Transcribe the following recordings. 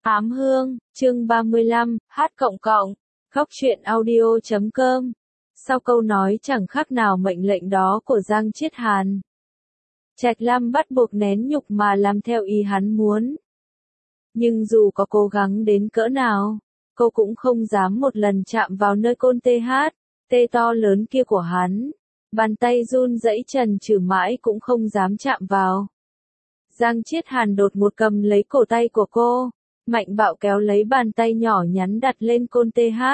Ám hương, chương 35, h+, Góc truyện audio.com. Sau câu nói chẳng khác nào mệnh lệnh đó của Giang Chiết Hàn, Trạch Lam bắt buộc nén nhục mà làm theo ý hắn muốn. Nhưng dù có cố gắng đến cỡ nào, cô cũng không dám một lần chạm vào nơi côn tê to lớn kia của hắn. Bàn tay run rẩy trần trừ mãi cũng không dám chạm vào. Giang Chiết Hàn đột ngột cầm lấy cổ tay của cô, mạnh bạo kéo lấy bàn tay nhỏ nhắn đặt lên côn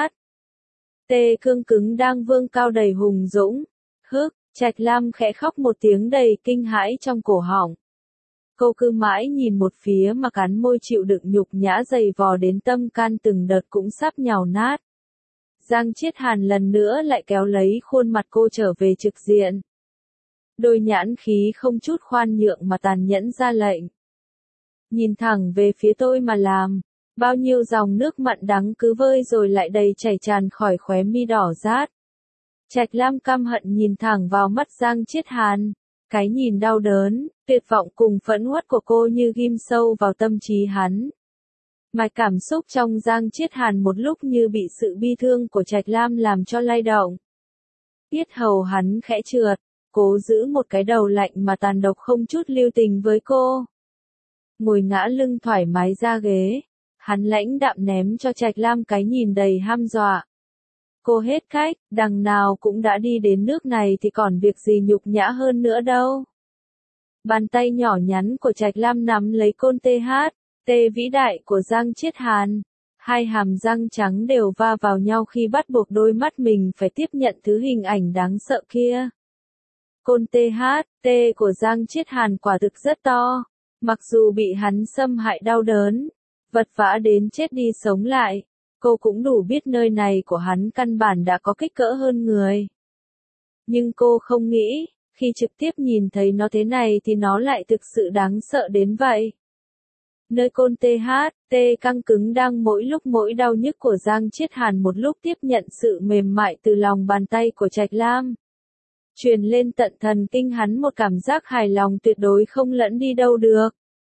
tê cương cứng đang vươn cao đầy hùng dũng. Trạch Lam khẽ khóc một tiếng đầy kinh hãi trong cổ họng. Cô cứ mãi nhìn một phía mà cắn môi chịu đựng nhục nhã dày vò đến tâm can từng đợt cũng sắp nhào nát. Giang Chiết Hàn lần nữa lại kéo lấy khuôn mặt cô trở về trực diện. Đôi nhãn khí không chút khoan nhượng mà tàn nhẫn ra lệnh. Nhìn thẳng về phía tôi mà làm. Bao nhiêu dòng nước mặn đắng cứ vơi rồi lại đầy chảy tràn khỏi khóe mi đỏ rát. Trạch Lam căm hận nhìn thẳng vào mắt Giang Chiết Hàn. Cái nhìn đau đớn, tuyệt vọng cùng phẫn uất của cô như ghim sâu vào tâm trí hắn. Mạch cảm xúc trong Giang Chiết Hàn một lúc như bị sự bi thương của Trạch Lam làm cho lay động. Yết hầu hắn khẽ trượt, cố giữ một cái đầu lạnh mà tàn độc không chút lưu tình với cô. Ngồi ngã lưng thoải mái ra ghế, hắn lãnh đạm ném cho Trạch Lam cái nhìn đầy hăm dọa. Cô hết cách, đằng nào cũng đã đi đến nước này thì còn việc gì nhục nhã hơn nữa đâu. Bàn tay nhỏ nhắn của Trạch Lam nắm lấy côn tê vĩ đại của Giang Chiết Hàn. Hai hàm răng trắng đều va vào nhau khi bắt buộc đôi mắt mình phải tiếp nhận thứ hình ảnh đáng sợ kia. Côn tê của Giang Chiết Hàn quả thực rất to. Mặc dù bị hắn xâm hại đau đớn, vật vã đến chết đi sống lại, cô cũng đủ biết nơi này của hắn căn bản đã có kích cỡ hơn người. Nhưng cô không nghĩ, khi trực tiếp nhìn thấy nó thế này thì nó lại thực sự đáng sợ đến vậy. Nơi côn tê căng cứng đang mỗi lúc mỗi đau nhức của Giang Chiết Hàn một lúc tiếp nhận sự mềm mại từ lòng bàn tay của Trạch Lam. Truyền lên tận thần kinh hắn một cảm giác hài lòng tuyệt đối không lẫn đi đâu được.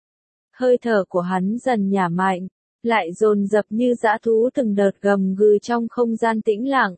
Hơi thở của hắn dần nhả mạnh, lại dồn dập như dã thú từng đợt gầm gừ trong không gian tĩnh lặng.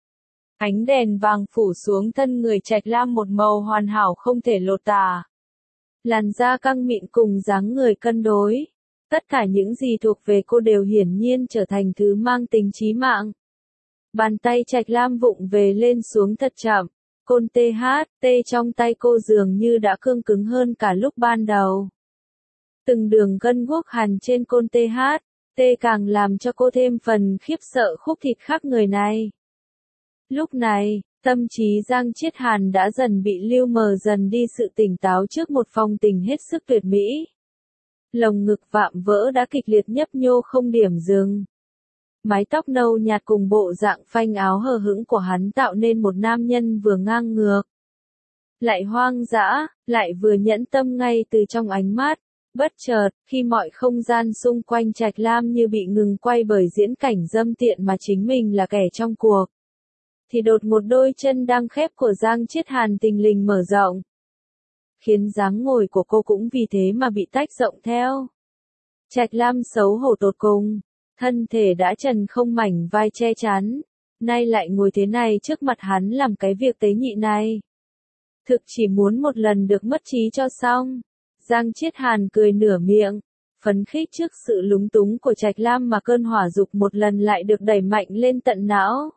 Ánh đèn vàng phủ xuống thân người Trạch Lam một màu hoàn hảo không thể lột tả. Làn da căng mịn cùng dáng người cân đối. Tất cả những gì thuộc về cô đều hiển nhiên trở thành thứ mang tính chí mạng. Bàn tay Trạch Lam vụng về lên xuống thật chậm. Côn tê trong tay cô dường như đã cương cứng hơn cả lúc ban đầu. Từng đường gân guốc hằn trên côn tê càng làm cho cô thêm phần khiếp sợ khúc thịt khác người này. Lúc này, tâm trí Giang Chiết Hàn đã dần bị lưu mờ dần đi sự tỉnh táo trước một phong tình hết sức tuyệt mỹ. Lồng ngực vạm vỡ đã kịch liệt nhấp nhô không điểm dừng. Mái tóc nâu nhạt cùng bộ dạng phanh áo hờ hững của hắn tạo nên một nam nhân vừa ngang ngược, lại hoang dã, lại vừa nhẫn tâm ngay từ trong ánh mắt. Bất chợt, khi mọi không gian xung quanh Trạch Lam như bị ngừng quay bởi diễn cảnh dâm tiện mà chính mình là kẻ trong cuộc, thì đột ngột đôi chân đang khép của Giang Chiết Hàn tình lình mở rộng, khiến dáng ngồi của cô cũng vì thế mà bị tách rộng theo. Trạch Lam xấu hổ tột cùng, thân thể đã trần không mảnh vai che chắn, nay lại ngồi thế này trước mặt hắn làm cái việc tế nhị này. Thực chỉ muốn một lần được mất trí cho xong. Giang Chiết Hàn cười nửa miệng, phấn khích trước sự lúng túng của Trạch Lam mà cơn hỏa dục một lần lại được đẩy mạnh lên tận não.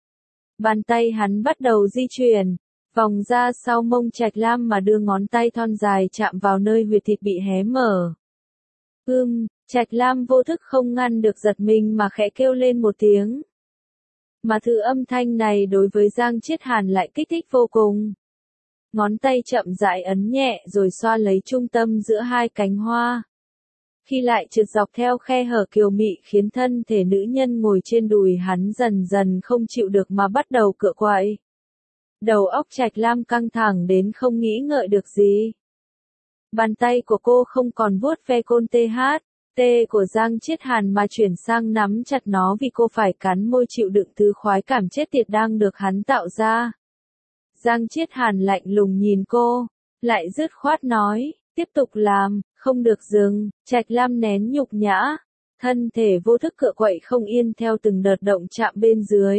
Bàn tay hắn bắt đầu di chuyển, vòng ra sau mông Trạch Lam mà đưa ngón tay thon dài chạm vào nơi huyệt thịt bị hé mở. Trạch Lam vô thức không ngăn được giật mình mà khẽ kêu lên một tiếng. Mà thứ âm thanh này đối với Giang Chiết Hàn lại kích thích vô cùng. Ngón tay chậm rãi ấn nhẹ rồi xoa lấy trung tâm giữa hai cánh hoa. Khi lại trượt dọc theo khe hở kiều mị khiến thân thể nữ nhân ngồi trên đùi hắn dần dần không chịu được mà bắt đầu cựa quậy. Đầu óc Trạch Lam căng thẳng đến không nghĩ ngợi được gì. Bàn tay của cô không còn vuốt ve côn tê của Giang Chiết Hàn mà chuyển sang nắm chặt nó vì cô phải cắn môi chịu đựng thứ khoái cảm chết tiệt đang được hắn tạo ra. Giang Chiết Hàn lạnh lùng nhìn cô, lại dứt khoát nói, tiếp tục làm, không được dừng. Trạch Lam nén nhục nhã, Thân thể vô thức cựa quậy không yên theo từng đợt động chạm bên dưới.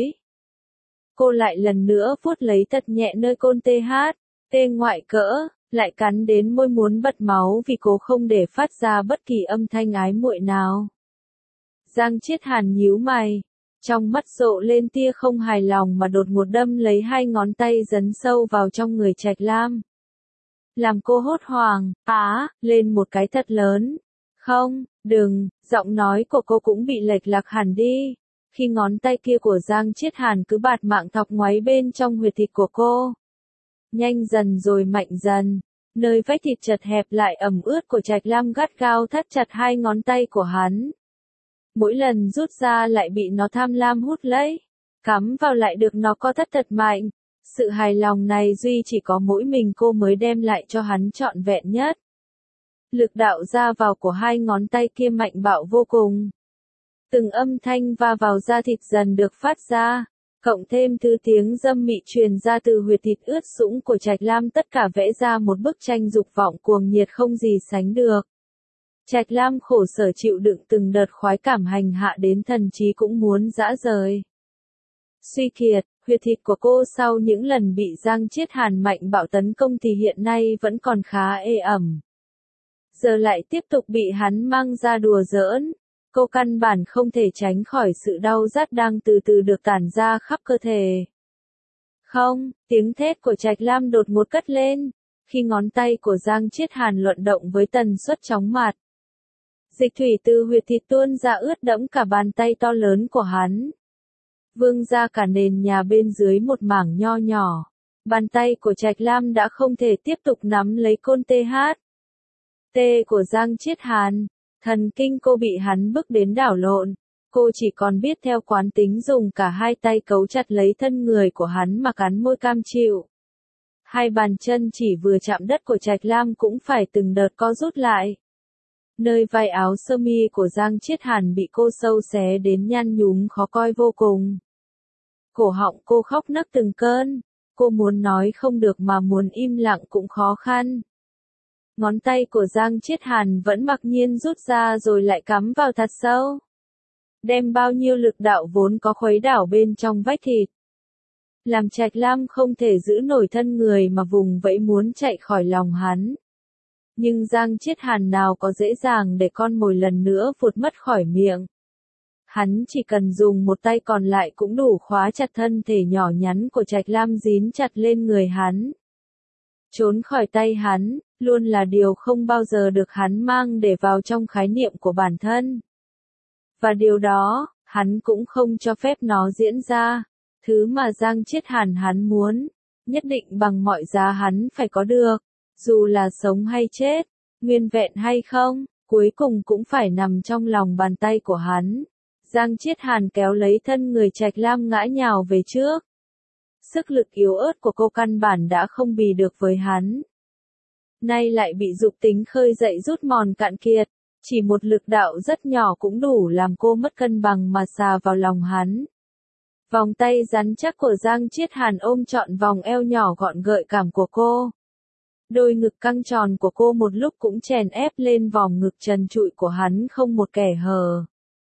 Cô lại lần nữa vuốt lấy thật nhẹ nơi côn tê ngoại cỡ, lại cắn đến môi muốn bật máu vì cô không để phát ra bất kỳ âm thanh ái muội nào. Giang Chiết Hàn nhíu mày, trong mắt rộ lên tia không hài lòng mà đột ngột đâm lấy hai ngón tay dấn sâu vào trong người Trạch Lam. Làm cô hốt hoảng, lên một cái thật lớn. Không, đừng, giọng nói của cô cũng bị lệch lạc hẳn đi. Khi ngón tay kia của Giang Chiết Hàn cứ bạt mạng thọc ngoáy bên trong huyệt thịt của cô. Nhanh dần rồi mạnh dần, nơi vách thịt chật hẹp lại ẩm ướt của Trạch Lam gắt gao thắt chặt hai ngón tay của hắn. Mỗi lần rút ra lại bị nó tham lam hút lấy, cắm vào lại được nó co thắt thật mạnh. Sự hài lòng này duy chỉ có mỗi mình cô mới đem lại cho hắn trọn vẹn nhất. Lực đạo ra vào của hai ngón tay kia mạnh bạo vô cùng. Từng âm thanh va vào da thịt dần được phát ra, cộng thêm thứ tiếng dâm mị truyền ra từ huyệt thịt ướt sũng của Trạch Lam, tất cả vẽ ra một bức tranh dục vọng cuồng nhiệt không gì sánh được. Trạch Lam khổ sở chịu đựng từng đợt khoái cảm hành hạ đến thần trí cũng muốn rã rời. Suy kiệt, huyệt thịt của cô sau những lần bị Giang Chiết Hàn mạnh bạo tấn công thì hiện nay vẫn còn khá ê ẩm. Giờ lại tiếp tục bị hắn mang ra đùa giỡn, cô căn bản không thể tránh khỏi sự đau rát đang từ từ được tản ra khắp cơ thể. Không, tiếng thét của Trạch Lam đột ngột cất lên, khi ngón tay của Giang Chiết Hàn luận động với tần suất chóng mặt. Dịch thủy từ huyệt thịt tuôn ra ướt đẫm cả bàn tay to lớn của hắn. Vương ra cả nền nhà bên dưới một mảng nho nhỏ. Bàn tay của Trạch Lam đã không thể tiếp tục nắm lấy côn THT của Giang Chiết Hàn. Thần kinh cô bị hắn bức đến đảo lộn. Cô chỉ còn biết theo quán tính dùng cả hai tay cấu chặt lấy thân người của hắn mà cắn môi cam chịu. Hai bàn chân chỉ vừa chạm đất của Trạch Lam cũng phải từng đợt co rút lại. Nơi vai áo sơ mi của Giang Chiết Hàn bị cô sâu xé đến nhăn nhúm khó coi vô cùng. Cổ họng cô khóc nấc từng cơn, cô muốn nói không được mà muốn im lặng cũng khó khăn. Ngón tay của Giang Chiết Hàn vẫn mặc nhiên rút ra rồi lại cắm vào thật sâu. Đem bao nhiêu lực đạo vốn có khuấy đảo bên trong vách thịt. Làm Trạch Lam không thể giữ nổi thân người mà vùng vẫy muốn chạy khỏi lòng hắn. Nhưng Giang Chiết Hàn nào có dễ dàng để con mồi lần nữa vụt mất khỏi miệng. Hắn chỉ cần dùng một tay còn lại cũng đủ khóa chặt thân thể nhỏ nhắn của Trạch Lam dính chặt lên người hắn. Trốn khỏi tay hắn, luôn là điều không bao giờ được hắn mang để vào trong khái niệm của bản thân. Và điều đó, hắn cũng không cho phép nó diễn ra. Thứ mà Giang Chiết Hàn hắn muốn, nhất định bằng mọi giá hắn phải có được. Dù là sống hay chết, nguyên vẹn hay không, cuối cùng cũng phải nằm trong lòng bàn tay của hắn. Giang Chiết Hàn kéo lấy thân người Trạch Lam ngã nhào về trước. Sức lực yếu ớt của cô căn bản đã không bì được với hắn. Nay lại bị dục tính khơi dậy rút mòn cạn kiệt, chỉ một lực đạo rất nhỏ cũng đủ làm cô mất cân bằng mà xà vào lòng hắn. Vòng tay rắn chắc của Giang Chiết Hàn ôm trọn vòng eo nhỏ gọn gợi cảm của cô. Đôi ngực căng tròn của cô một lúc cũng chèn ép lên vòng ngực trần trụi của hắn không một kẻ hở.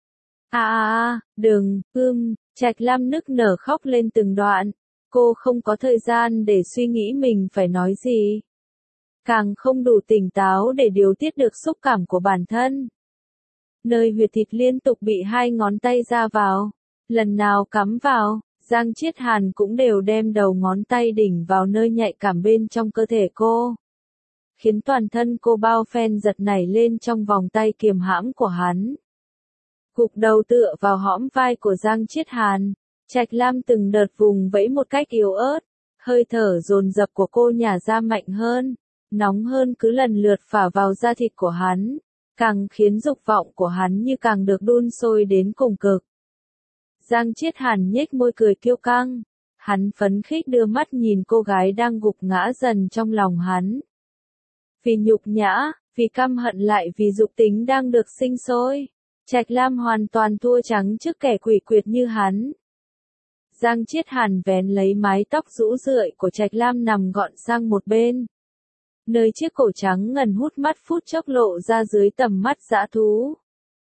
Đừng, Trạch Lam nức nở khóc lên từng đoạn. Cô không có thời gian để suy nghĩ mình phải nói gì. Càng không đủ tỉnh táo để điều tiết được xúc cảm của bản thân. Nơi huyệt thịt liên tục bị hai ngón tay ra vào. Lần nào cắm vào, Giang Chiết Hàn cũng đều đem đầu ngón tay đỉnh vào nơi nhạy cảm bên trong cơ thể cô. Khiến toàn thân cô bao phen giật nảy lên trong vòng tay kiềm hãm của hắn. Gục đầu tựa vào hõm vai của Giang Chiết Hàn, Trạch Lam từng đợt vùng vẫy một cách yếu ớt, hơi thở dồn dập của cô nhả ra mạnh hơn, nóng hơn cứ lần lượt phả vào da thịt của hắn, càng khiến dục vọng của hắn như càng được đun sôi đến cùng cực. Giang Chiết Hàn nhếch môi cười kiêu căng, hắn phấn khích đưa mắt nhìn cô gái đang gục ngã dần trong lòng hắn. Vì nhục nhã, vì căm hận lại vì dục tính đang được sinh sôi, Trạch Lam hoàn toàn thua trắng trước kẻ quỷ quyệt như hắn. Giang Chiết Hàn vén lấy mái tóc rũ rượi của Trạch Lam nằm gọn sang một bên. Nơi chiếc cổ trắng ngần hút mắt phút chốc lộ ra dưới tầm mắt dã thú.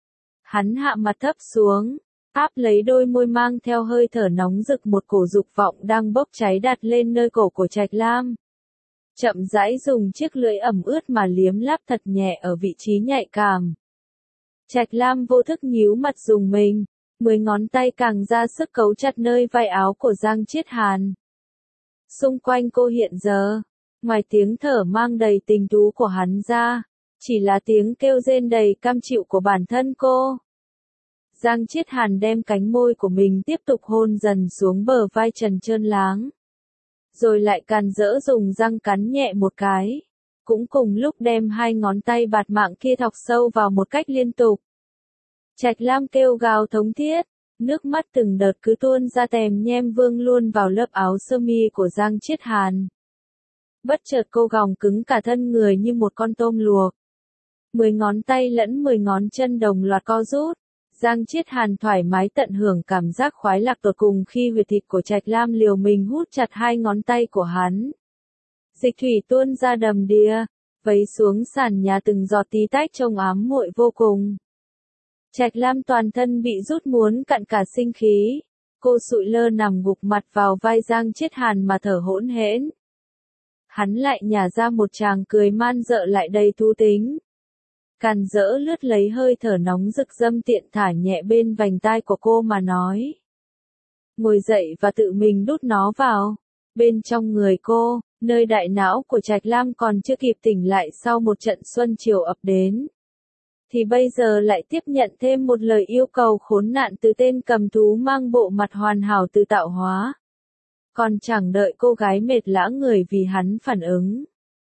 Hắn hạ mặt thấp xuống, áp lấy đôi môi mang theo hơi thở nóng rực một cổ dục vọng đang bốc cháy đặt lên nơi cổ của Trạch Lam. Chậm rãi dùng chiếc lưỡi ẩm ướt mà liếm láp thật nhẹ ở vị trí nhạy cảm. Trạch Lam vô thức nhíu mặt dùng mình, 10 ngón tay càng ra sức cấu chặt nơi vai áo của Giang Chiết Hàn. Xung quanh cô hiện giờ, ngoài tiếng thở mang đầy tình tú của hắn ra, chỉ là tiếng kêu rên đầy cam chịu của bản thân cô. Giang Chiết Hàn đem cánh môi của mình tiếp tục hôn dần xuống bờ vai trần trơn láng. Rồi lại càn rỡ dùng răng cắn nhẹ một cái. Cũng cùng lúc đem 2 ngón tay bạt mạng kia thọc sâu vào một cách liên tục. Trạch Lam kêu gào thống thiết, nước mắt từng đợt cứ tuôn ra tèm nhem vương luôn vào lớp áo sơ mi của Giang Chiết Hàn. Bất chợt cô gòng cứng cả thân người như một con tôm luộc. 10 ngón tay lẫn 10 ngón chân đồng loạt co rút. Giang Chiết Hàn thoải mái tận hưởng cảm giác khoái lạc tột cùng khi huyệt thịt của Trạch Lam liều mình hút chặt 2 ngón tay của hắn. Dịch thủy tuôn ra đầm đìa, vấy xuống sàn nhà từng giọt tí tách trông ám muội vô cùng. Trạch Lam toàn thân bị rút muốn cạn cả sinh khí. Cô sụi lơ nằm gục mặt vào vai Giang Chiết Hàn mà thở hỗn hển. Hắn lại nhả ra một tràng cười man dợ lại đầy thú tính. Càn rỡ lướt lấy hơi thở nóng rực dâm tiện thả nhẹ bên vành tai của cô mà nói. Ngồi dậy và tự mình đút nó vào. Bên trong người cô, nơi đại não của Trạch Lam còn chưa kịp tỉnh lại sau một trận xuân chiều ập đến. Thì bây giờ lại tiếp nhận thêm một lời yêu cầu khốn nạn từ tên cầm thú mang bộ mặt hoàn hảo từ tạo hóa. Còn chẳng đợi cô gái mệt lã người vì hắn phản ứng.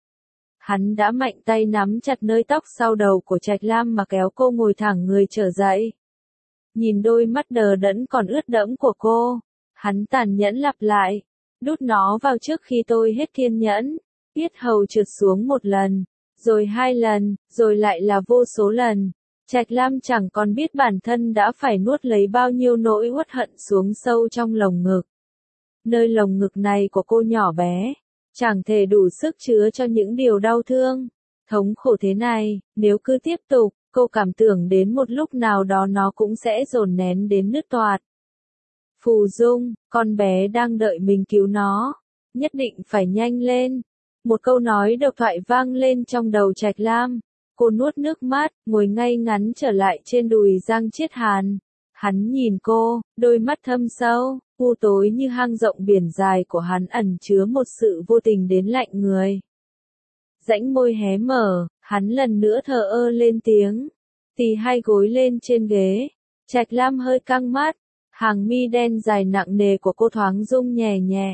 Hắn đã mạnh tay nắm chặt nơi tóc sau đầu của Trạch Lam mà kéo cô ngồi thẳng người trở dậy. Nhìn đôi mắt đờ đẫn còn ướt đẫm của cô, hắn tàn nhẫn lặp lại, đút nó vào trước khi tôi hết kiên nhẫn. Yết hầu trượt xuống một lần, rồi 2 lần, rồi lại là vô số lần. Trạch Lam chẳng còn biết bản thân đã phải nuốt lấy bao nhiêu nỗi uất hận xuống sâu trong lồng ngực. Nơi lồng ngực này của cô nhỏ bé, chẳng thể đủ sức chứa cho những điều đau thương, thống khổ thế này. Nếu cứ tiếp tục, cô cảm tưởng đến một lúc nào đó nó cũng sẽ dồn nén đến nứt toạc. Phù Dung, con bé đang đợi mình cứu nó, nhất định phải nhanh lên. Một câu nói độc thoại vang lên trong đầu Trạch Lam. Cô nuốt nước mắt, ngồi ngay ngắn trở lại trên đùi Giang Chiết Hàn. Hắn nhìn cô, đôi mắt thâm sâu, u tối như hang rộng biển dài của hắn ẩn chứa một sự vô tình đến lạnh người. Rãnh môi hé mở, hắn lần nữa thờ ơ lên tiếng. Tì 2 gối lên trên ghế. Trạch Lam hơi căng mắt, hàng mi đen dài nặng nề của cô thoáng rung nhẹ nhẹ.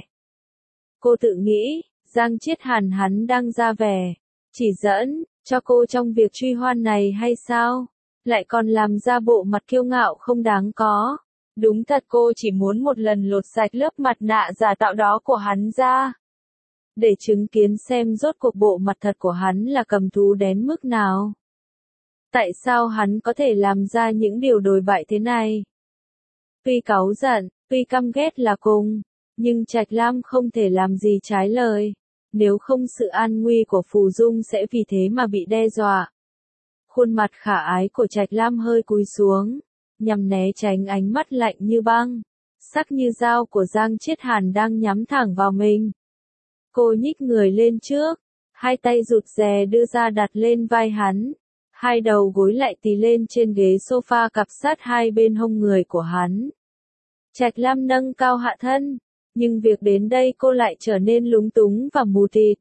Cô tự nghĩ, Giang Chiết Hàn hắn đang ra vẻ, chỉ dẫn cho cô trong việc truy hoan này hay sao? Lại còn làm ra bộ mặt kiêu ngạo không đáng có. Đúng thật cô chỉ muốn một lần lột sạch lớp mặt nạ giả tạo đó của hắn ra. Để chứng kiến xem rốt cuộc bộ mặt thật của hắn là cầm thú đến mức nào. Tại sao hắn có thể làm ra những điều đồi bại thế này? Tuy cáu giận, tuy căm ghét là cùng, nhưng Trạch Lam không thể làm gì trái lời. Nếu không sự an nguy của Phù Dung sẽ vì thế mà bị đe dọa. Khuôn mặt khả ái của Trạch Lam hơi cúi xuống, nhằm né tránh ánh mắt lạnh như băng, sắc như dao của Giang Chiết Hàn đang nhắm thẳng vào mình. Cô nhích người lên trước, 2 tay rụt rè đưa ra đặt lên vai hắn, 2 đầu gối lại tì lên trên ghế sofa cặp sát 2 bên hông người của hắn. Trạch Lam nâng cao hạ thân, nhưng việc đến đây cô lại trở nên lúng túng và mù tịt.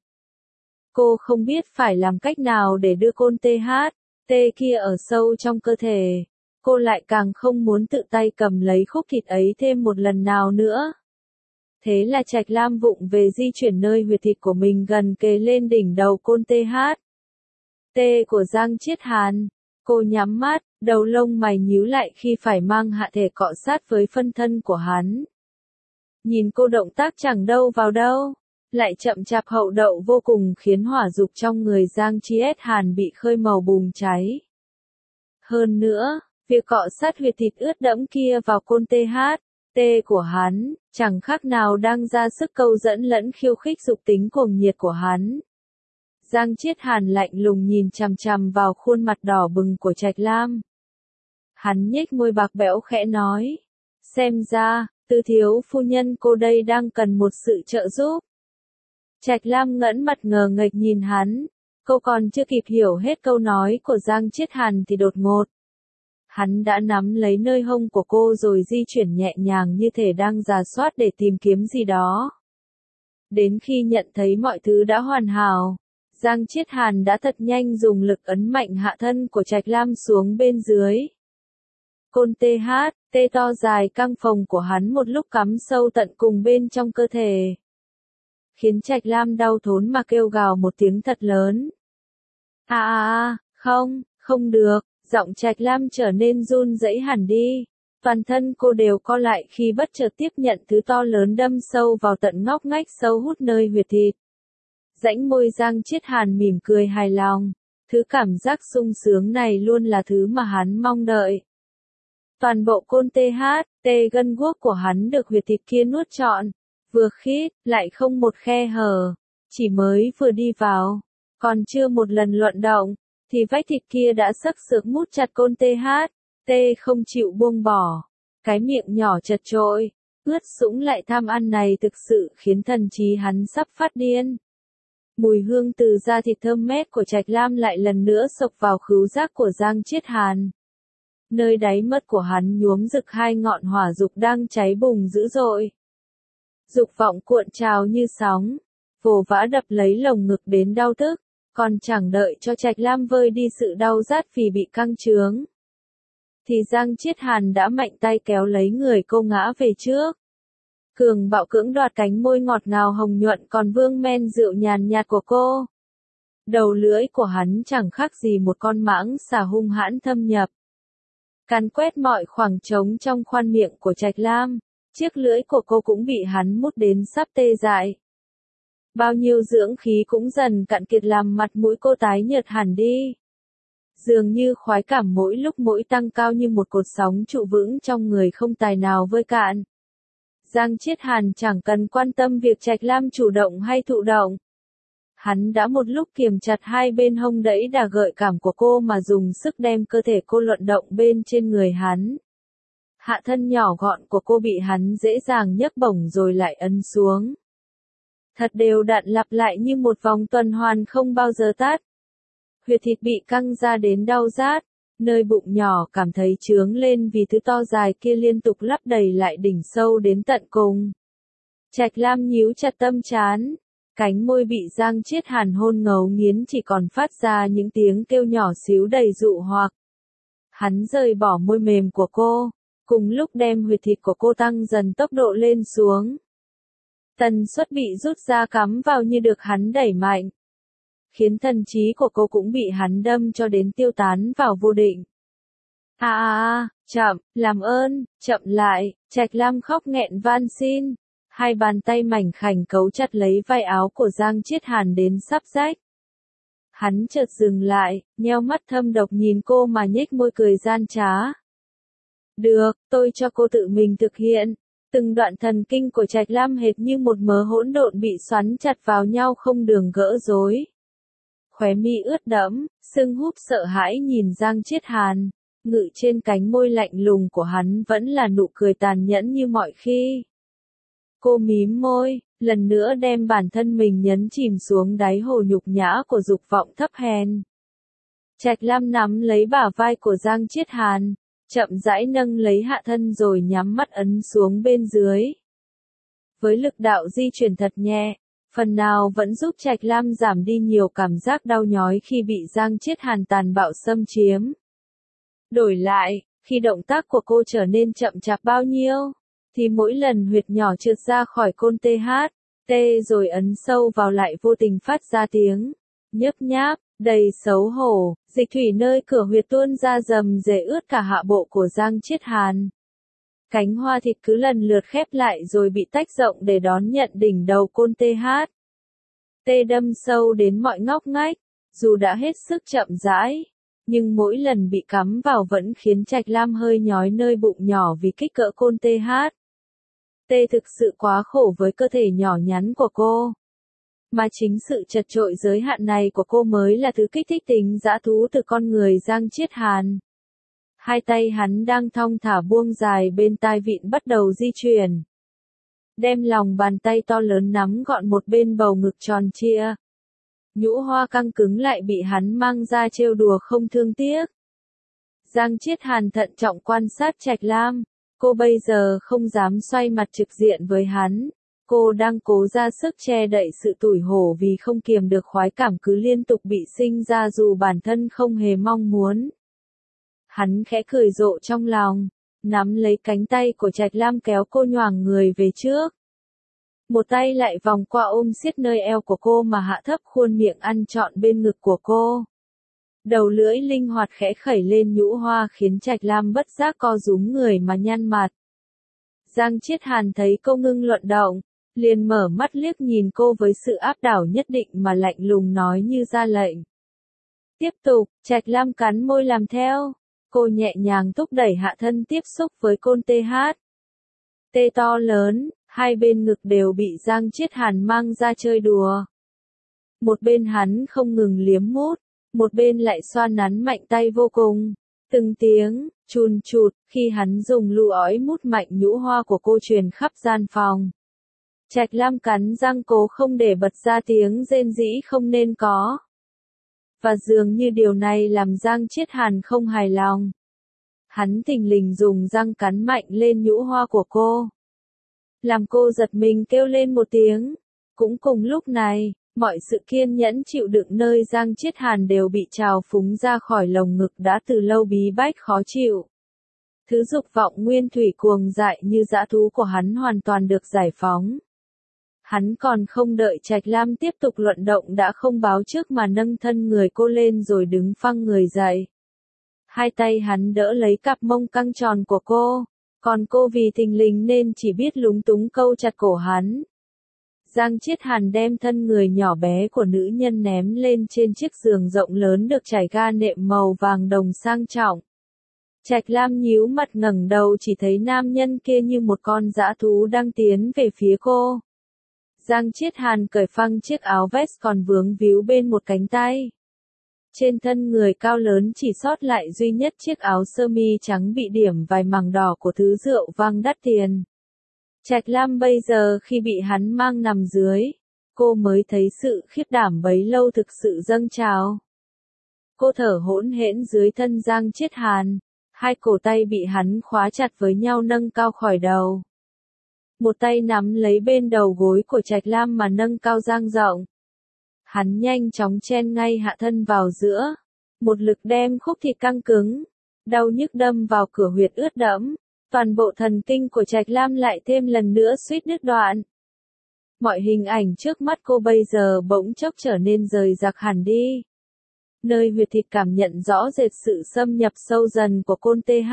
Cô không biết phải làm cách nào để đưa côn THT kia ở sâu trong cơ thể. Cô lại càng không muốn tự tay cầm lấy khúc thịt ấy thêm một lần nào nữa. Thế là Trạch Lam vụng về di chuyển nơi huyệt thịt của mình gần kề lên đỉnh đầu côn THT của Giang Chiết Hàn. Cô nhắm mắt, đầu lông mày nhíu lại khi phải mang hạ thể cọ sát với phân thân của hắn. Nhìn cô động tác chẳng đâu vào đâu, lại chậm chạp hậu đậu vô cùng khiến hỏa dục trong người Giang Chiết Hàn bị khơi màu bùng cháy. Hơn nữa, việc cọ sát huyệt thịt ướt đẫm kia vào côn THT của hắn, chẳng khác nào đang ra sức câu dẫn lẫn khiêu khích dục tính cuồng nhiệt của hắn. Giang Chiết Hàn lạnh lùng nhìn chằm chằm vào khuôn mặt đỏ bừng của Trạch Lam. Hắn nhếch môi bạc bẽo khẽ nói. Xem ra, Từ thiếu phu nhân cô đây đang cần một sự trợ giúp. Trạch Lam ngẩng mặt ngờ nghệch nhìn hắn. Cô còn chưa kịp hiểu hết câu nói của Giang Chiết Hàn thì đột ngột. Hắn đã nắm lấy nơi hông của cô rồi di chuyển nhẹ nhàng như thể đang rà soát để tìm kiếm gì đó. Đến khi nhận thấy mọi thứ đã hoàn hảo, Giang Chiết Hàn đã thật nhanh dùng lực ấn mạnh hạ thân của Trạch Lam xuống bên dưới. Côn tê to dài căng phồng của hắn một lúc cắm sâu tận cùng bên trong cơ thể. Khiến Trạch Lam đau thốn mà kêu gào một tiếng thật lớn. Không được, giọng Trạch Lam trở nên run rẩy hẳn đi. Toàn thân cô đều co lại khi bất chợt tiếp nhận thứ to lớn đâm sâu vào tận ngóc ngách sâu hút nơi huyệt thịt. Rãnh môi Giang Chiết Hàn mỉm cười hài lòng. Thứ cảm giác sung sướng này luôn là thứ mà hắn mong đợi. Toàn bộ côn gân guốc của hắn được huyệt thịt kia nuốt trọn. Vừa khít, lại không một khe hở. Chỉ mới vừa đi vào, còn chưa một lần luận động, thì vách thịt kia đã sắc sược mút chặt côn không chịu buông bỏ. Cái miệng nhỏ chật chội, ướt sũng lại tham ăn này thực sự khiến thần trí hắn sắp phát điên. Mùi hương từ da thịt thơm mét của Trạch Lam lại lần nữa xộc vào khứu giác của Giang Chiết Hàn. Nơi đáy mắt của hắn nhuốm rực hai ngọn hỏa dục đang cháy bùng dữ dội. Dục vọng cuộn trào như sóng, vồ vã đập lấy lồng ngực đến đau tức, còn chẳng đợi cho Trạch Lam vơi đi sự đau rát vì bị căng trướng. Thì Giang Chiết Hàn đã mạnh tay kéo lấy người cô ngã về trước. Cường bạo cưỡng đoạt cánh môi ngọt ngào hồng nhuận còn vương men rượu nhàn nhạt của cô. Đầu lưỡi của hắn chẳng khác gì một con mãng xà hung hãn thâm nhập. Càn quét mọi khoảng trống trong khoang miệng của Trạch Lam, chiếc lưỡi của cô cũng bị hắn mút đến sắp tê dại. Bao nhiêu dưỡng khí cũng dần cạn kiệt làm mặt mũi cô tái nhợt hẳn đi. Dường như khoái cảm mỗi lúc mỗi tăng cao như một cột sóng trụ vững trong người không tài nào vơi cạn. Giang Chiết Hàn chẳng cần quan tâm việc Trạch Lam chủ động hay thụ động. Hắn đã một lúc kiềm chặt hai bên hông đẫy đà gợi cảm của cô mà dùng sức đem cơ thể cô luận động bên trên người hắn. Hạ thân nhỏ gọn của cô bị hắn dễ dàng nhấc bổng rồi lại ấn xuống. Thật đều đặn lặp lại như một vòng tuần hoàn không bao giờ tắt. Huyệt thịt bị căng ra đến đau rát, nơi bụng nhỏ cảm thấy trướng lên vì thứ to dài kia liên tục lấp đầy lại đỉnh sâu đến tận cùng. Trạch Lam nhíu chặt tâm trán, cánh môi bị Giang Chiết Hàn hôn ngấu nghiến chỉ còn phát ra những tiếng kêu nhỏ xíu đầy dụ hoặc. Hắn rời bỏ môi mềm của cô, cùng lúc đem huyệt thịt của cô tăng dần tốc độ lên xuống. Tần suất bị rút ra cắm vào như được hắn đẩy mạnh. Khiến thần trí của cô cũng bị hắn đâm cho đến tiêu tán vào vô định. Chậm, làm ơn, chậm lại, Trạch Lam khóc nghẹn van xin. Hai bàn tay mảnh khảnh cấu chặt lấy vai áo của Giang Chiết Hàn đến sắp rách. Hắn chợt dừng lại, nheo mắt thâm độc nhìn cô mà nhếch môi cười gian trá. Được, tôi cho cô tự mình thực hiện. Từng đoạn thần kinh của Trạch Lam hệt như một mớ hỗn độn bị xoắn chặt vào nhau không đường gỡ rối. Khóe mi ướt đẫm, sưng húp sợ hãi nhìn Giang Chiết Hàn, ngự trên cánh môi lạnh lùng của hắn vẫn là nụ cười tàn nhẫn như mọi khi. Cô mím môi, lần nữa đem bản thân mình nhấn chìm xuống đáy hồ nhục nhã của dục vọng thấp hèn. Trạch Lam nắm lấy bả vai của Giang Chiết Hàn, chậm rãi nâng lấy hạ thân rồi nhắm mắt ấn xuống bên dưới. Với lực đạo di chuyển thật nhẹ, phần nào vẫn giúp Trạch Lam giảm đi nhiều cảm giác đau nhói khi bị Giang Chiết Hàn tàn bạo xâm chiếm. Đổi lại, khi động tác của cô trở nên chậm chạp bao nhiêu, thì mỗi lần huyệt nhỏ trượt ra khỏi côn rồi ấn sâu vào lại vô tình phát ra tiếng nhấp nháp, đầy xấu hổ, dịch thủy nơi cửa huyệt tuôn ra rầm rề ướt cả hạ bộ của Giang Chiết Hàn. Cánh hoa thịt cứ lần lượt khép lại rồi bị tách rộng để đón nhận đỉnh đầu côn đâm sâu đến mọi ngóc ngách, dù đã hết sức chậm rãi, nhưng mỗi lần bị cắm vào vẫn khiến Trạch Lam hơi nhói nơi bụng nhỏ vì kích cỡ côn thực sự quá khổ với cơ thể nhỏ nhắn của cô. Mà chính sự chật chội giới hạn này của cô mới là thứ kích thích tính dã thú từ con người Giang Chiết Hàn. Hai tay hắn đang thong thả buông dài bên tai vịn bắt đầu di chuyển. Đem lòng bàn tay to lớn nắm gọn một bên bầu ngực tròn trịa. Nhũ hoa căng cứng lại bị hắn mang ra trêu đùa không thương tiếc. Giang Chiết Hàn thận trọng quan sát Trạch Lam. Cô bây giờ không dám xoay mặt trực diện với hắn. Cô đang cố ra sức che đậy sự tủi hổ vì không kiềm được khoái cảm cứ liên tục bị sinh ra dù bản thân không hề mong muốn. Hắn khẽ cười rộ trong lòng, nắm lấy cánh tay của Trạch Lam kéo cô nhoàng người về trước. Một tay lại vòng qua ôm siết nơi eo của cô mà hạ thấp khuôn miệng ăn trọn bên ngực của cô. Đầu lưỡi linh hoạt khẽ khẩy lên nhũ hoa khiến Trạch Lam bất giác co rúm người mà nhăn mặt. Giang Chiết Hàn thấy cô ngưng luận động, liền mở mắt liếc nhìn cô với sự áp đảo nhất định mà lạnh lùng nói như ra lệnh. Tiếp tục, Trạch Lam cắn môi làm theo. Cô nhẹ nhàng thúc đẩy hạ thân tiếp xúc với côn TH. Tê to lớn, hai bên ngực đều bị Giang Chiết Hàn mang ra chơi đùa. Một bên hắn không ngừng liếm mút, một bên lại xoa nắn mạnh tay vô cùng. Từng tiếng, chun chụt, khi hắn dùng lụ ói mút mạnh nhũ hoa của cô truyền khắp gian phòng. Trạch Lam cắn răng cố không để bật ra tiếng rên rỉ không nên có. Và dường như điều này làm Giang Chiết Hàn không hài lòng. Hắn thình lình dùng răng cắn mạnh lên nhũ hoa của cô. Làm cô giật mình kêu lên một tiếng. Cũng cùng lúc này, mọi sự kiên nhẫn chịu đựng nơi Giang Chiết Hàn đều bị trào phúng ra khỏi lồng ngực đã từ lâu bí bách khó chịu. Thứ dục vọng nguyên thủy cuồng dại như dã thú của hắn hoàn toàn được giải phóng. Hắn còn không đợi Trạch Lam tiếp tục luận động đã không báo trước mà nâng thân người cô lên rồi đứng phăng người dậy. Hai tay hắn đỡ lấy cặp mông căng tròn của cô, còn cô vì thình lình nên chỉ biết lúng túng câu chặt cổ hắn. Giang Chiết Hàn đem thân người nhỏ bé của nữ nhân ném lên trên chiếc giường rộng lớn được trải ga nệm màu vàng đồng sang trọng. Trạch Lam nhíu mặt ngẩng đầu chỉ thấy nam nhân kia như một con dã thú đang tiến về phía cô. Giang Chiết Hàn cởi phăng chiếc áo vest còn vướng víu bên một cánh tay. Trên thân người cao lớn chỉ sót lại duy nhất chiếc áo sơ mi trắng bị điểm vài mảng đỏ của thứ rượu vang đắt tiền. Trạch Lam bây giờ khi bị hắn mang nằm dưới, cô mới thấy sự khiếp đảm bấy lâu thực sự dâng trào. Cô thở hỗn hển dưới thân Giang Chiết Hàn, hai cổ tay bị hắn khóa chặt với nhau nâng cao khỏi đầu. Một tay nắm lấy bên đầu gối của Trạch Lam mà nâng cao dang rộng. Hắn nhanh chóng chen ngay hạ thân vào giữa. Một lực đem khúc thịt căng cứng. Đau nhức đâm vào cửa huyệt ướt đẫm. Toàn bộ thần kinh của Trạch Lam lại thêm lần nữa suýt đứt đoạn. Mọi hình ảnh trước mắt cô bây giờ bỗng chốc trở nên rời rạc hẳn đi. Nơi huyệt thịt cảm nhận rõ rệt sự xâm nhập sâu dần của côn TH.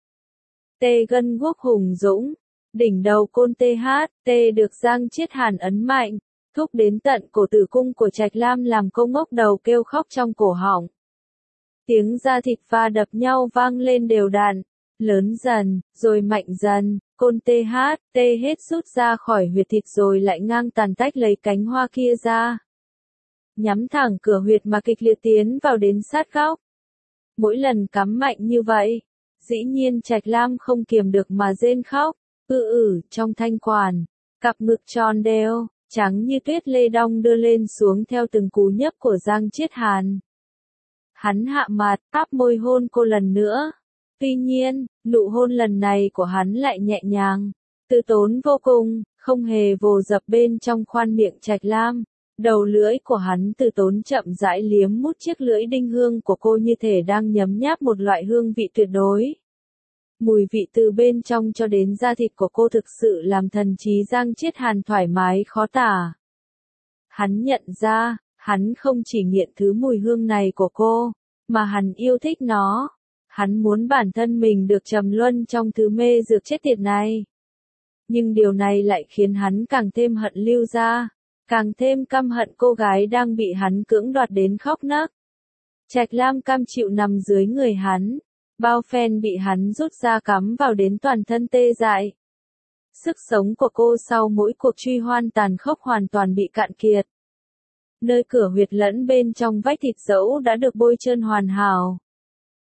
Tê gân guốc hùng dũng. Đỉnh đầu côn TH, tê được Giang Chiết Hàn ấn mạnh, thúc đến tận cổ tử cung của Trạch Lam làm cô ngốc đầu kêu khóc trong cổ họng. Tiếng da thịt va đập nhau vang lên đều đặn, lớn dần, rồi mạnh dần, côn TH, tê hết rút ra khỏi huyệt thịt rồi lại ngang tàn tách lấy cánh hoa kia ra. Nhắm thẳng cửa huyệt mà kịch liệt tiến vào đến sát góc. Mỗi lần cắm mạnh như vậy, dĩ nhiên Trạch Lam không kiềm được mà rên khóc. Trong thanh quản, cặp ngực tròn đeo, trắng như tuyết lê đong đưa lên xuống theo từng cú nhấp của Giang Chiết Hàn. Hắn hạ mặt, áp môi hôn cô lần nữa. Tuy nhiên, nụ hôn lần này của hắn lại nhẹ nhàng, từ tốn vô cùng, không hề vồ dập bên trong khoan miệng Trạch Lam. Đầu lưỡi của hắn từ tốn chậm rãi liếm mút chiếc lưỡi đinh hương của cô như thể đang nhấm nháp một loại hương vị tuyệt đối. Mùi vị từ bên trong cho đến da thịt của cô thực sự làm thần trí Giang Chiết Hàn thoải mái khó tả. Hắn nhận ra, hắn không chỉ nghiện thứ mùi hương này của cô, mà hắn yêu thích nó. Hắn muốn bản thân mình được trầm luân trong thứ mê dược chết tiệt này. Nhưng điều này lại khiến hắn càng thêm hận Lưu Gia, càng thêm căm hận cô gái đang bị hắn cưỡng đoạt đến khóc nấc. Trạch Lam cam chịu nằm dưới người hắn. Bao phen bị hắn rút ra cắm vào đến toàn thân tê dại. Sức sống của cô sau mỗi cuộc truy hoan tàn khốc hoàn toàn bị cạn kiệt. Nơi cửa huyệt lẫn bên trong vách thịt dẫu đã được bôi trơn hoàn hảo.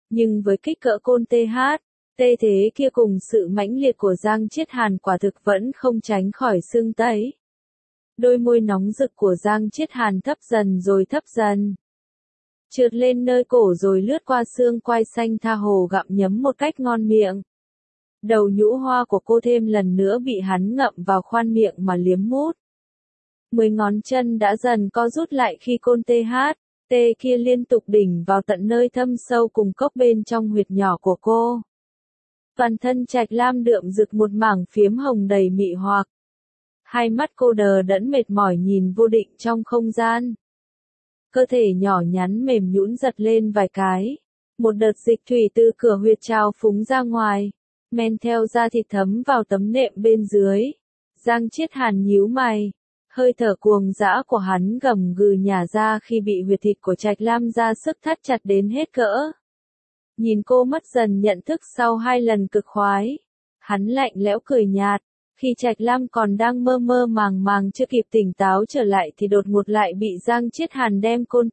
Nhưng với kích cỡ côn TH, thế kia cùng sự mãnh liệt của Giang Chiết Hàn quả thực vẫn không tránh khỏi sưng tấy. Đôi môi nóng rực của Giang Chiết Hàn thấp dần rồi thấp dần. Trượt lên nơi cổ rồi lướt qua xương quai xanh tha hồ gặm nhấm một cách ngon miệng. Đầu nhũ hoa của cô thêm lần nữa bị hắn ngậm vào khoan miệng mà liếm mút. 10 ngón chân đã dần co rút lại khi côn TH kia liên tục đỉnh vào tận nơi thâm sâu cùng cốc bên trong huyệt nhỏ của cô. Toàn thân Trạch Lam đượm rực một mảng phiếm hồng đầy mị hoặc. Hai mắt cô đờ đẫn mệt mỏi nhìn vô định trong không gian. Cơ thể nhỏ nhắn mềm nhũn giật lên vài cái. Một đợt dịch thủy từ cửa huyệt trào phúng ra ngoài, men theo da thịt thấm vào tấm nệm bên dưới. Giang Chiết Hàn nhíu mày. Hơi thở cuồng dã của hắn gầm gừ nhả ra khi bị huyệt thịt của Trạch Lam ra sức thắt chặt đến hết cỡ. Nhìn cô mất dần nhận thức sau 2 lần cực khoái. Hắn lạnh lẽo cười nhạt. Khi Trạch Lam còn đang mơ mơ màng màng chưa kịp tỉnh táo trở lại thì đột ngột lại bị Giang Chiết Hàn đem côn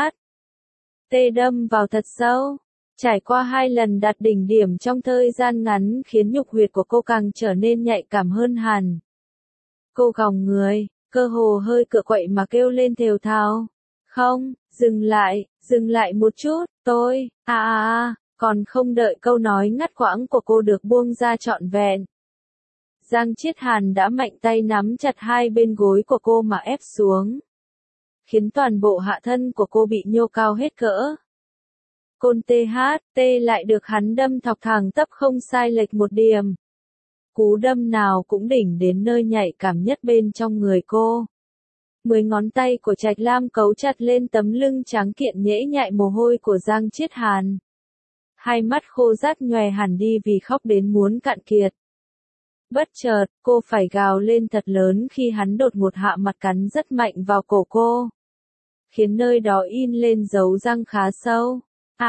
TH đâm vào thật sâu. Trải qua 2 lần đạt đỉnh điểm trong thời gian ngắn khiến nhục huyệt của cô càng trở nên nhạy cảm hơn hẳn. Cô gòng người, cơ hồ hơi cựa quậy mà kêu lên thều thào. Không, dừng lại một chút, tôi, còn không đợi câu nói ngắt quãng của cô được buông ra trọn vẹn. Giang Chiết Hàn đã mạnh tay nắm chặt hai bên gối của cô mà ép xuống. Khiến toàn bộ hạ thân của cô bị nhô cao hết cỡ. Côn TH lại được hắn đâm thọc thẳng tắp không sai lệch một điểm. Cú đâm nào cũng đỉnh đến nơi nhạy cảm nhất bên trong người cô. 10 ngón tay của Trạch Lam cấu chặt lên tấm lưng trắng kiện nhễ nhại mồ hôi của Giang Chiết Hàn. Hai mắt khô rát nhòe hẳn đi vì khóc đến muốn cạn kiệt. Bất chợt, cô phải gào lên thật lớn khi hắn đột ngột hạ mặt cắn rất mạnh vào cổ cô. Khiến nơi đó in lên dấu răng khá sâu.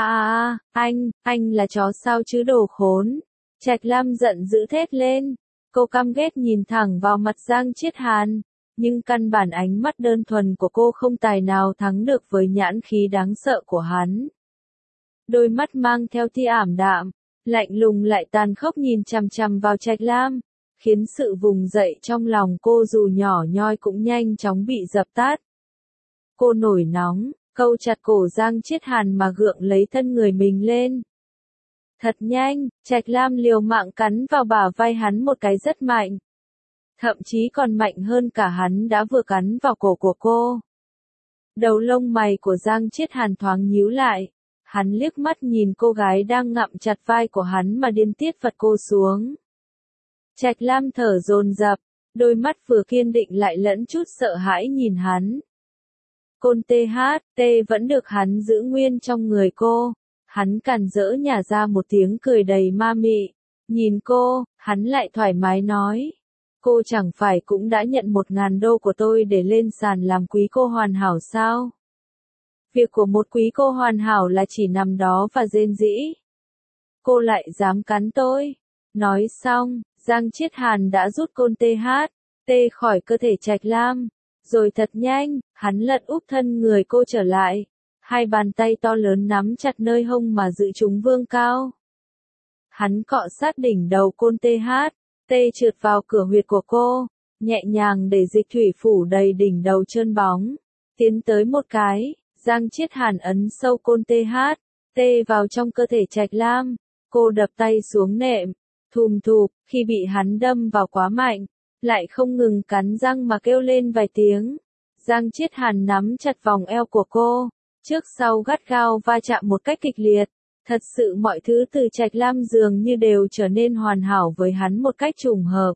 Anh là chó sao chứ đồ khốn. Trạch Lam giận dữ thét lên. Cô căm ghét nhìn thẳng vào mặt Giang Chiết Hàn. Nhưng căn bản ánh mắt đơn thuần của cô không tài nào thắng được với nhãn khí đáng sợ của hắn. Đôi mắt mang theo tia ảm đạm, lạnh lùng lại tàn khốc nhìn chằm chằm vào Trạch Lam, khiến sự vùng dậy trong lòng cô dù nhỏ nhoi cũng nhanh chóng bị dập tắt. Cô nổi nóng, câu chặt cổ Giang Chiết Hàn mà gượng lấy thân người mình lên. Thật nhanh, Trạch Lam liều mạng cắn vào bả vai hắn một cái rất mạnh. Thậm chí còn mạnh hơn cả hắn đã vừa cắn vào cổ của cô. Đầu lông mày của Giang Chiết Hàn thoáng nhíu lại. Hắn liếc mắt nhìn cô gái đang ngậm chặt vai của hắn mà điên tiết phật cô xuống. Trạch Lam thở dồn dập, đôi mắt vừa kiên định lại lẫn chút sợ hãi nhìn hắn. Côn TH vẫn được hắn giữ nguyên trong người cô. Hắn càn rỡ nhả ra một tiếng cười đầy ma mị. Nhìn cô, hắn lại thoải mái nói. Cô chẳng phải cũng đã nhận 1.000 đô của tôi để lên sàn làm quý cô hoàn hảo sao? Việc của một quý cô hoàn hảo là chỉ nằm đó và rên rỉ. Cô lại dám cắn tôi. Nói xong, Giang Chiết Hàn đã rút côn TH khỏi cơ thể Trạch Lam. Rồi thật nhanh, hắn lật úp thân người cô trở lại. Hai bàn tay to lớn nắm chặt nơi hông mà giữ chúng vươn cao. Hắn cọ sát đỉnh đầu côn TH trượt vào cửa huyệt của cô, nhẹ nhàng để dịch thủy phủ đầy đỉnh đầu trơn bóng. Tiến tới một cái, Giang Chiết Hàn ấn sâu côn TH vào trong cơ thể Trạch Lam. Cô đập tay xuống nệm, thùm thụp, khi bị hắn đâm vào quá mạnh, lại không ngừng cắn răng mà kêu lên vài tiếng. Giang Chiết Hàn nắm chặt vòng eo của cô, trước sau gắt gao va chạm một cách kịch liệt. Thật sự mọi thứ từ Trạch Lam dường như đều trở nên hoàn hảo với hắn một cách trùng hợp.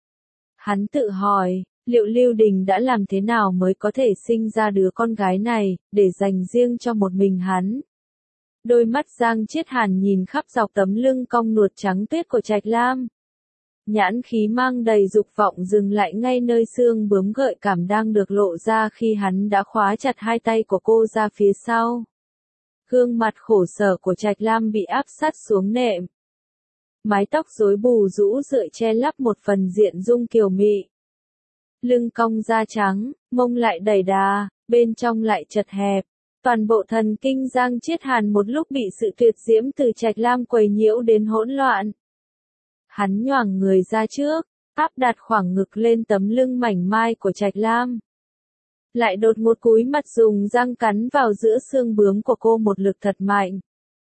Hắn tự hỏi, liệu Lưu Đình đã làm thế nào mới có thể sinh ra đứa con gái này, để dành riêng cho một mình hắn. Đôi mắt Giang Chiết Hàn nhìn khắp dọc tấm lưng cong nuột trắng tuyết của Trạch Lam. Nhãn khí mang đầy dục vọng dừng lại ngay nơi xương bướm gợi cảm đang được lộ ra khi hắn đã khóa chặt hai tay của cô ra phía sau. Gương mặt khổ sở của Trạch Lam bị áp sát xuống nệm. Mái tóc rối bù rũ rượi che lấp một phần diện dung kiều mị. Lưng cong da trắng, mông lại đầy đà, bên trong lại chật hẹp. Toàn bộ thần kinh Giang Chiết Hàn một lúc bị sự tuyệt diễm từ Trạch Lam quấy nhiễu đến hỗn loạn. Hắn nhoàng người ra trước, áp đặt khoảng ngực lên tấm lưng mảnh mai của Trạch Lam. Lại đột một cúi mặt dùng răng cắn vào giữa xương bướm của cô một lực thật mạnh.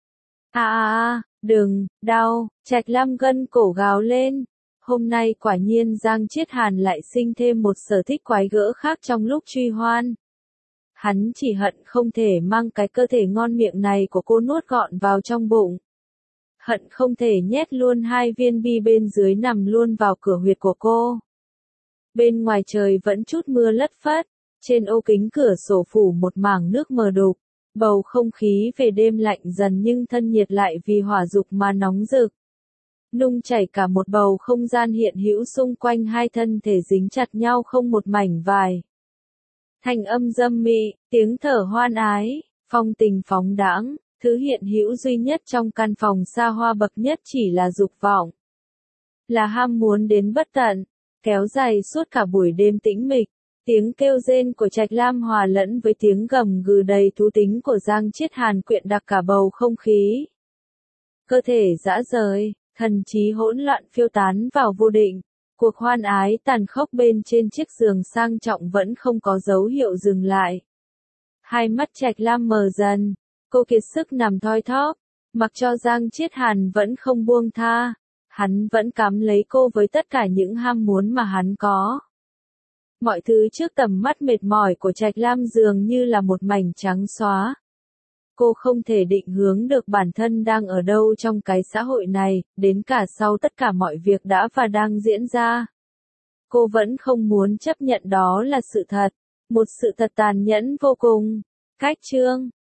Đừng, đau, Trạch Lam gân cổ gào lên. Hôm nay quả nhiên Giang Chiết Hàn lại sinh thêm một sở thích quái gỡ khác trong lúc truy hoan. Hắn chỉ hận không thể mang cái cơ thể ngon miệng này của cô nuốt gọn vào trong bụng. Hận không thể nhét luôn 2 viên bi bên dưới nằm luôn vào cửa huyệt của cô. Bên ngoài trời vẫn chút mưa lất phất, trên ô kính cửa sổ phủ một mảng nước mờ đục. Bầu không khí về đêm lạnh dần nhưng thân nhiệt lại vì hỏa dục mà nóng rực. Nung chảy cả một bầu không gian hiện hữu xung quanh hai thân thể dính chặt nhau không một mảnh vải. Thanh âm dâm mị, tiếng thở hoan ái, phong tình phóng đãng, thứ hiện hữu duy nhất trong căn phòng xa hoa bậc nhất chỉ là dục vọng. Là ham muốn đến bất tận, kéo dài suốt cả buổi đêm tĩnh mịch. Tiếng kêu rên của Trạch Lam hòa lẫn với tiếng gầm gừ đầy thú tính của Giang Chiết Hàn quyện đặc cả bầu không khí. Cơ thể dã rời, thần trí hỗn loạn phiêu tán vào vô định. Cuộc hoan ái tàn khốc bên trên chiếc giường sang trọng vẫn không có dấu hiệu dừng lại. Hai mắt Trạch Lam mờ dần, cô kiệt sức nằm thoi thóp, mặc cho Giang Chiết Hàn vẫn không buông tha. Hắn vẫn cắm lấy cô với tất cả những ham muốn mà hắn có. Mọi thứ trước tầm mắt mệt mỏi của Trạch Lam dường như là một mảnh trắng xóa. Cô không thể định hướng được bản thân đang ở đâu trong cái xã hội này, đến cả sau tất cả mọi việc đã và đang diễn ra. Cô vẫn không muốn chấp nhận đó là sự thật, một sự thật tàn nhẫn vô cùng. Cách chương